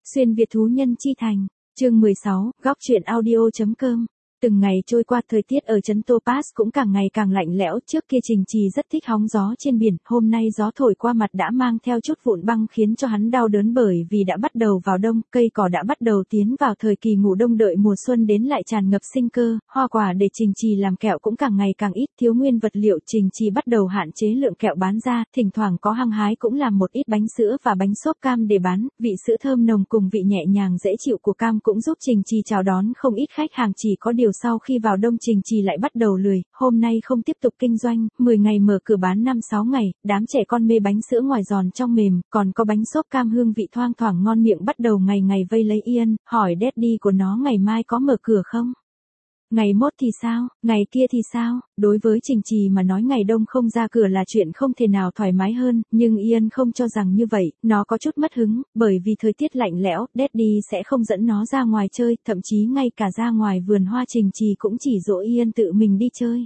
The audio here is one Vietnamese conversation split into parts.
Xuyên Việt thú nhân chi thành, chương 16, góc truyện audio.com. Từng ngày trôi qua, thời tiết ở trấn Topaz cũng càng ngày càng lạnh lẽo. Trước kia Trình Trì rất thích hóng gió trên biển, hôm nay gió thổi qua mặt đã mang theo chút vụn băng khiến cho hắn đau đớn, bởi vì đã bắt đầu vào đông, cây cỏ đã bắt đầu tiến vào thời kỳ ngủ đông, đợi mùa xuân đến lại tràn ngập sinh cơ. Hoa quả để Trình Trì làm kẹo cũng càng ngày càng ít, thiếu nguyên vật liệu, Trình Trì bắt đầu hạn chế lượng kẹo bán ra, thỉnh thoảng có hăng hái cũng làm một ít bánh sữa và bánh xốp cam để bán. Vị sữa thơm nồng cùng vị nhẹ nhàng dễ chịu của cam cũng giúp Trình Trì chào đón không ít khách hàng. Chỉ có điều sau khi vào đông, Trình Trì lại bắt đầu lười, hôm nay không tiếp tục kinh doanh. 10 ngày mở cửa bán 5-6 ngày, đám trẻ con mê bánh sữa ngoài giòn trong mềm, còn có bánh xốp cam hương vị thoang thoảng ngon miệng bắt đầu ngày ngày vây lấy Ian, hỏi daddy của nó ngày mai có mở cửa không? Ngày mốt thì sao, ngày kia thì sao? Đối với Trình Trì mà nói, ngày đông không ra cửa là chuyện không thể nào thoải mái hơn, nhưng Ian không cho rằng như vậy, nó có chút mất hứng, bởi vì thời tiết lạnh lẽo, daddy sẽ không dẫn nó ra ngoài chơi, thậm chí ngay cả ra ngoài vườn hoa Trình Trì cũng chỉ dỗ Ian tự mình đi chơi.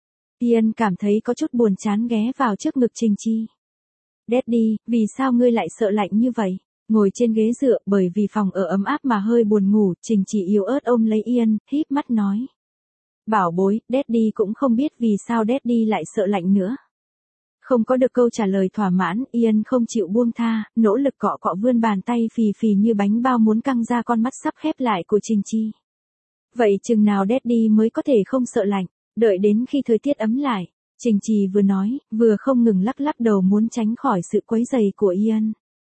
Ian cảm thấy có chút buồn chán, ghé vào trước ngực Trình Trì. Daddy, vì sao ngươi lại sợ lạnh như vậy? Ngồi trên ghế dựa, bởi vì phòng ở ấm áp mà hơi buồn ngủ, Trình Trì yếu ớt ôm lấy Ian, híp mắt nói. Bảo bối, daddy cũng không biết vì sao daddy lại sợ lạnh nữa. Không có được câu trả lời thỏa mãn, Ian không chịu buông tha, nỗ lực cọ cọ vươn bàn tay phì phì như bánh bao muốn căng ra con mắt sắp khép lại của Trình Trì. Vậy chừng nào daddy mới có thể không sợ lạnh? Đợi đến khi thời tiết ấm lại, Trình Trì vừa nói, vừa không ngừng lắc lắc đầu muốn tránh khỏi sự quấy rầy của Ian.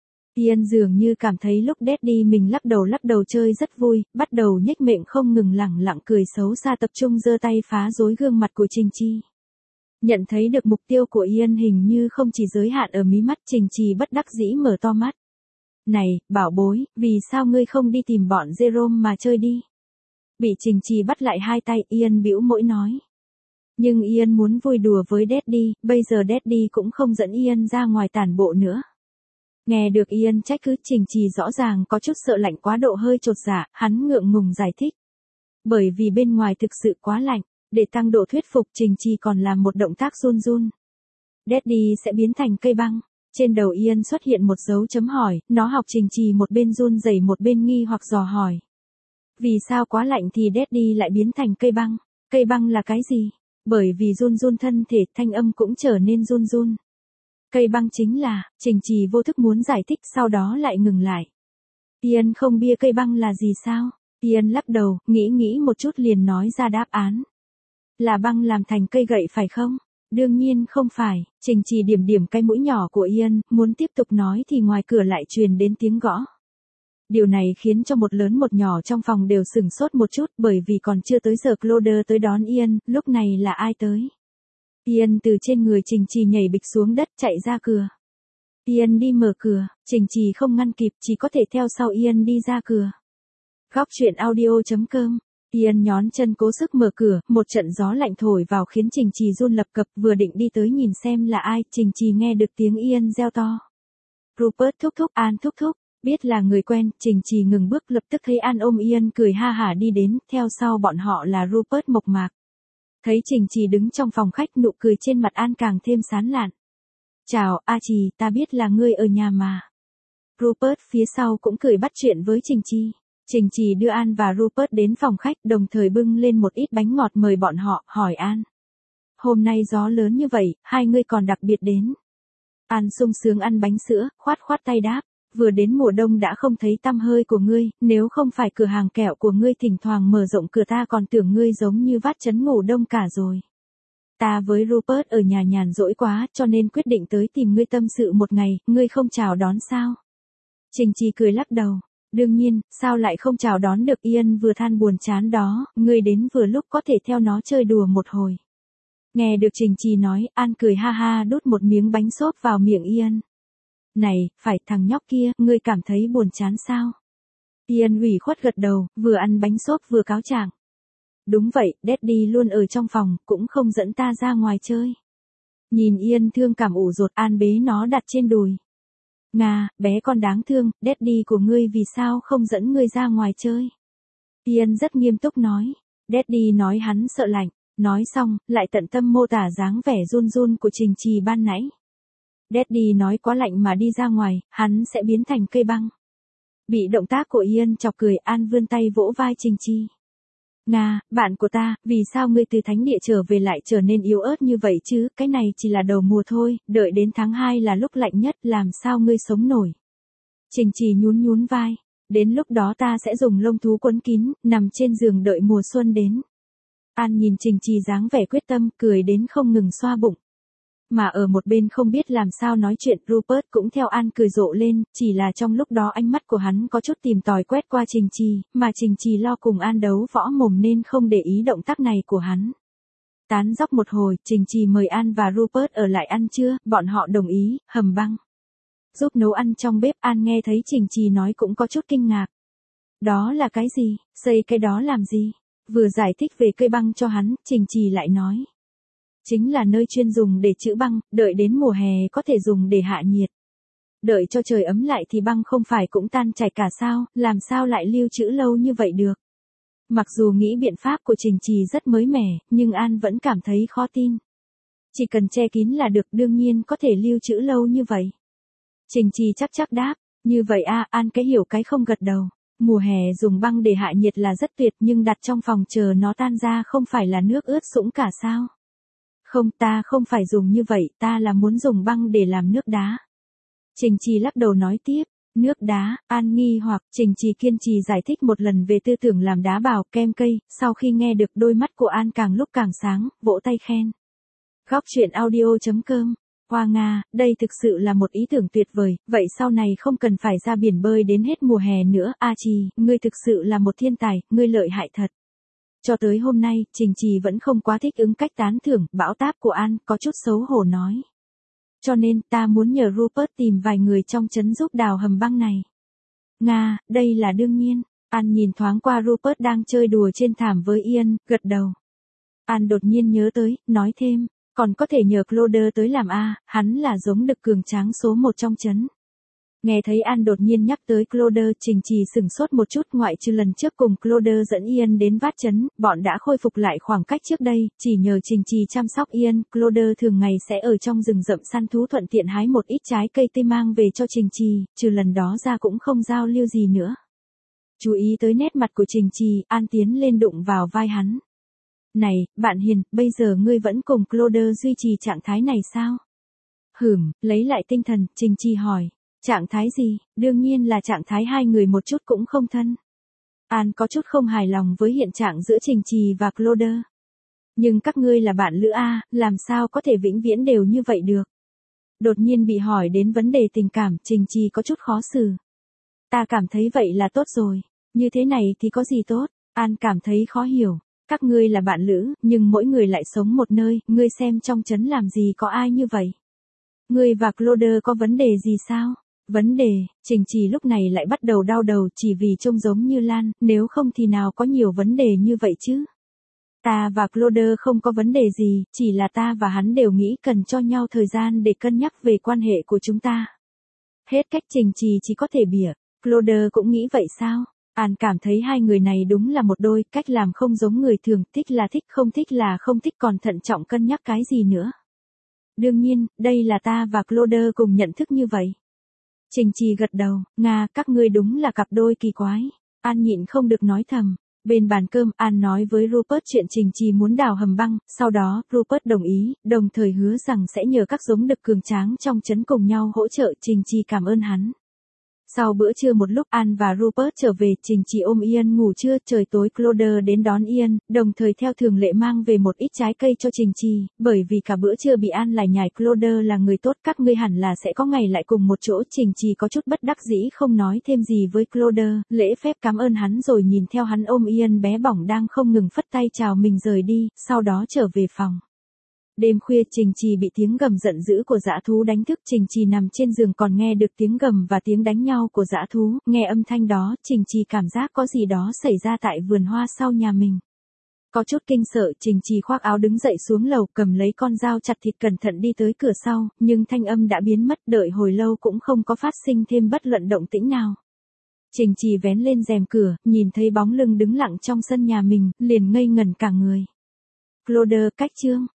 Ian dường như cảm thấy lúc daddy mình lắc đầu chơi rất vui, bắt đầu nhếch miệng không ngừng lẳng lặng cười xấu xa, tập trung giơ tay phá rối gương mặt của Trình Trì. Nhận thấy được mục tiêu của Ian hình như không chỉ giới hạn ở mí mắt, Trình Trì bất đắc dĩ mở to mắt. Này, bảo bối, vì sao ngươi không đi tìm bọn Jerome mà chơi đi? Bị Trình Trì bắt lại hai tay, Ian bĩu môi nói. Nhưng Ian muốn vui đùa với daddy, bây giờ daddy cũng không dẫn Ian ra ngoài tản bộ nữa. Nghe được Ian trách cứ, Trình Trì rõ ràng có chút sợ lạnh quá độ, hơi chột dạ, hắn ngượng ngùng giải thích. Bởi vì bên ngoài thực sự quá lạnh, để tăng độ thuyết phục, Trình Trì còn làm một động tác run run. Daddy sẽ biến thành cây băng. Trên đầu Ian xuất hiện một dấu chấm hỏi, nó học Trình Trì một bên run rẩy một bên nghi hoặc dò hỏi. Vì sao quá lạnh thì daddy lại biến thành cây băng? Cây băng là cái gì? Bởi vì run run thân thể, thanh âm cũng trở nên run run. Cây băng chính là, Trình Trì vô thức muốn giải thích, sau đó lại ngừng lại. Ian không bia cây băng là gì sao? Ian lắc đầu, nghĩ một chút liền nói ra đáp án. Là băng làm thành cây gậy phải không? Đương nhiên không phải. Trình Trì điểm cái mũi nhỏ của Ian, muốn tiếp tục nói thì ngoài cửa lại truyền đến tiếng gõ. Điều này khiến cho một lớn một nhỏ trong phòng đều sửng sốt một chút, bởi vì còn chưa tới giờ Cloder tới đón Ian, lúc này là ai tới? Ian từ trên người Trình Trì nhảy bịch xuống đất, chạy ra cửa. Ian đi mở cửa, Trình Trì không ngăn kịp, chỉ có thể theo sau Ian đi ra cửa. Góc truyện audio.com. Ian nhón chân cố sức mở cửa, một trận gió lạnh thổi vào khiến Trình Trì run lập cập, vừa định đi tới nhìn xem là ai, Trình Trì nghe được tiếng Ian reo to. Rupert thúc thúc, An thúc thúc. Biết là người quen, Trình Trì ngừng bước, lập tức thấy An ôm Ian cười ha hả đi đến, theo sau bọn họ là Rupert mộc mạc. Thấy Trình Trì đứng trong phòng khách, nụ cười trên mặt An càng thêm sán lạn. Chào, A Trì, ta biết là ngươi ở nhà mà. Rupert phía sau cũng cười bắt chuyện với Trình Trì. Trình Trì đưa An và Rupert đến phòng khách, đồng thời bưng lên một ít bánh ngọt mời bọn họ, hỏi An. Hôm nay gió lớn như vậy, hai ngươi còn đặc biệt đến. An sung sướng ăn bánh sữa, khoát tay đáp. Vừa đến mùa đông đã không thấy tăm hơi của ngươi, nếu không phải cửa hàng kẹo của ngươi thỉnh thoảng mở rộng cửa ta còn tưởng ngươi giống như vát chấn ngủ đông cả rồi. Ta với Rupert ở nhà nhàn rỗi quá, cho nên quyết định tới tìm ngươi tâm sự một ngày, ngươi không chào đón sao? Trình Trì cười lắc đầu. Đương nhiên, sao lại không chào đón được? Ian vừa than buồn chán đó, ngươi đến vừa lúc có thể theo nó chơi đùa một hồi. Nghe được Trình Trì nói, An cười ha ha đút một miếng bánh xốp vào miệng Ian. Này, phải thằng nhóc kia, ngươi cảm thấy buồn chán sao? Ian ủy khuất gật đầu, vừa ăn bánh xốp vừa cáo trạng. Đúng vậy, daddy luôn ở trong phòng, cũng không dẫn ta ra ngoài chơi. Nhìn Ian thương cảm ủ rột, An bế nó đặt trên đùi. Nga, bé con đáng thương, daddy của ngươi vì sao không dẫn ngươi ra ngoài chơi? Ian rất nghiêm túc nói. Daddy nói hắn sợ lạnh. Nói xong, lại tận tâm mô tả dáng vẻ run run của Trình Trì ban nãy. Daddy nói quá lạnh mà đi ra ngoài, hắn sẽ biến thành cây băng. Bị động tác của Ian chọc cười, An vươn tay vỗ vai Trình Trì. Nga, bạn của ta, vì sao ngươi từ thánh địa trở về lại trở nên yếu ớt như vậy chứ, cái này chỉ là đầu mùa thôi, đợi đến tháng 2 là lúc lạnh nhất, làm sao ngươi sống nổi. Trình Trì nhún nhún vai, đến lúc đó ta sẽ dùng lông thú quấn kín, nằm trên giường đợi mùa xuân đến. An nhìn Trình Trì dáng vẻ quyết tâm, cười đến không ngừng xoa bụng. Mà ở một bên không biết làm sao nói chuyện, Rupert cũng theo An cười rộ lên, chỉ là trong lúc đó ánh mắt của hắn có chút tìm tòi quét qua Trình Trì, mà Trình Trì lo cùng An đấu võ mồm nên không để ý động tác này của hắn. Tán dóc một hồi, Trình Trì mời An và Rupert ở lại ăn trưa, bọn họ đồng ý, hầm băng. Giúp nấu ăn trong bếp, An nghe thấy Trình Trì nói cũng có chút kinh ngạc. Đó là cái gì, xây cái đó làm gì? Vừa giải thích về cây băng cho hắn, Trình Trì lại nói. Chính là nơi chuyên dùng để trữ băng, đợi đến mùa hè có thể dùng để hạ nhiệt. Đợi cho trời ấm lại thì băng không phải cũng tan chảy cả sao, làm sao lại lưu trữ lâu như vậy được. Mặc dù nghĩ biện pháp của Trình Trì rất mới mẻ, nhưng An vẫn cảm thấy khó tin. Chỉ cần che kín là được, đương nhiên có thể lưu trữ lâu như vậy. Trình Trì chắc đáp, như vậy An cái hiểu cái không gật đầu. Mùa hè dùng băng để hạ nhiệt là rất tuyệt, nhưng đặt trong phòng chờ nó tan ra không phải là nước ướt sũng cả sao. Không, ta không phải dùng như vậy, ta là muốn dùng băng để làm nước đá. Trình Trì lắc đầu nói tiếp, nước đá, An nghi hoặc, Trình Trì kiên trì giải thích một lần về tư tưởng làm đá bào kem cây, sau khi nghe được đôi mắt của An càng lúc càng sáng, vỗ tay khen. Góc truyện audio.com. Hoa Nga, đây thực sự là một ý tưởng tuyệt vời, vậy sau này không cần phải ra biển bơi đến hết mùa hè nữa, Trì, ngươi thực sự là một thiên tài, ngươi lợi hại thật. Cho tới hôm nay, Trình Trì vẫn không quá thích ứng cách tán thưởng, bão táp của An, có chút xấu hổ nói. Cho nên, ta muốn nhờ Rupert tìm vài người trong trấn giúp đào hầm băng này. Nga, đây là đương nhiên. An nhìn thoáng qua Rupert đang chơi đùa trên thảm với Ian, gật đầu. An đột nhiên nhớ tới, nói thêm, còn có thể nhờ Claude tới làm hắn là giống đực cường tráng số 1 trong trấn. Nghe thấy An đột nhiên nhắc tới Claude, Trình Trì sửng sốt một chút, ngoại trừ lần trước cùng Claude dẫn Ian đến vát trấn, bọn đã khôi phục lại khoảng cách trước đây, chỉ nhờ Trình Trì chăm sóc Ian, Claude thường ngày sẽ ở trong rừng rậm săn thú, thuận tiện hái một ít trái cây tươi mang về cho Trình Trì, trừ lần đó ra cũng không giao lưu gì nữa. Chú ý tới nét mặt của Trình Trì, An tiến lên đụng vào vai hắn. Này, bạn hiền, bây giờ ngươi vẫn cùng Claude duy trì trạng thái này sao? Lấy lại tinh thần, Trình Trì hỏi. Trạng thái gì? Đương nhiên là trạng thái hai người một chút cũng không thân. An có chút không hài lòng với hiện trạng giữa Trình Trì và Claude. Nhưng các ngươi là bạn lữ làm sao có thể vĩnh viễn đều như vậy được? Đột nhiên bị hỏi đến vấn đề tình cảm, Trình Trì có chút khó xử. Ta cảm thấy vậy là tốt rồi. Như thế này thì có gì tốt? An cảm thấy khó hiểu. Các ngươi là bạn lữ, nhưng mỗi người lại sống một nơi, ngươi xem trong trấn làm gì có ai như vậy? Ngươi và Claude có vấn đề gì sao? Vấn đề, Trình Trì lúc này lại bắt đầu đau đầu chỉ vì trông giống như Lan, nếu không thì nào có nhiều vấn đề như vậy chứ. Ta và Claude không có vấn đề gì, chỉ là ta và hắn đều nghĩ cần cho nhau thời gian để cân nhắc về quan hệ của chúng ta. Hết cách, Trình Trì chỉ có thể bỉa, Claude cũng nghĩ vậy sao? An cảm thấy hai người này đúng là một đôi, cách làm không giống người thường, thích là thích, không thích là không thích, còn thận trọng cân nhắc cái gì nữa. Đương nhiên, đây là ta và Claude cùng nhận thức như vậy. Trình Trì gật đầu, Nga, các ngươi đúng là cặp đôi kỳ quái. An nhịn không được nói thầm. Bên bàn cơm, An nói với Rupert chuyện Trình Trì muốn đào hầm băng, sau đó, Rupert đồng ý, đồng thời hứa rằng sẽ nhờ các giống đực cường tráng trong trấn cùng nhau hỗ trợ. Trình Trì cảm ơn hắn. Sau bữa trưa một lúc, An và Rupert trở về, Trình Trì ôm Ian ngủ trưa, trời tối Claude đến đón Ian, đồng thời theo thường lệ mang về một ít trái cây cho Trình Trì, bởi vì cả bữa trưa bị An lải nhải Claude là người tốt, các ngươi hẳn là sẽ có ngày lại cùng một chỗ. Trình Trì có chút bất đắc dĩ không nói thêm gì với Claude, lễ phép cảm ơn hắn rồi nhìn theo hắn ôm Ian bé bỏng đang không ngừng phất tay chào mình rời đi, sau đó trở về phòng. Đêm khuya, Trình Trì bị tiếng gầm giận dữ của dã thú đánh thức. Trình Trì nằm trên giường còn nghe được tiếng gầm và tiếng đánh nhau của dã thú, nghe âm thanh đó, Trình Trì cảm giác có gì đó xảy ra tại vườn hoa sau nhà mình. Có chút kinh sợ, Trình Trì khoác áo đứng dậy xuống lầu, cầm lấy con dao chặt thịt cẩn thận đi tới cửa sau, nhưng thanh âm đã biến mất, đợi hồi lâu cũng không có phát sinh thêm bất luận động tĩnh nào. Trình Trì vén lên rèm cửa, nhìn thấy bóng lưng đứng lặng trong sân nhà mình, liền ngây ngẩn cả người. Claude, cách chương.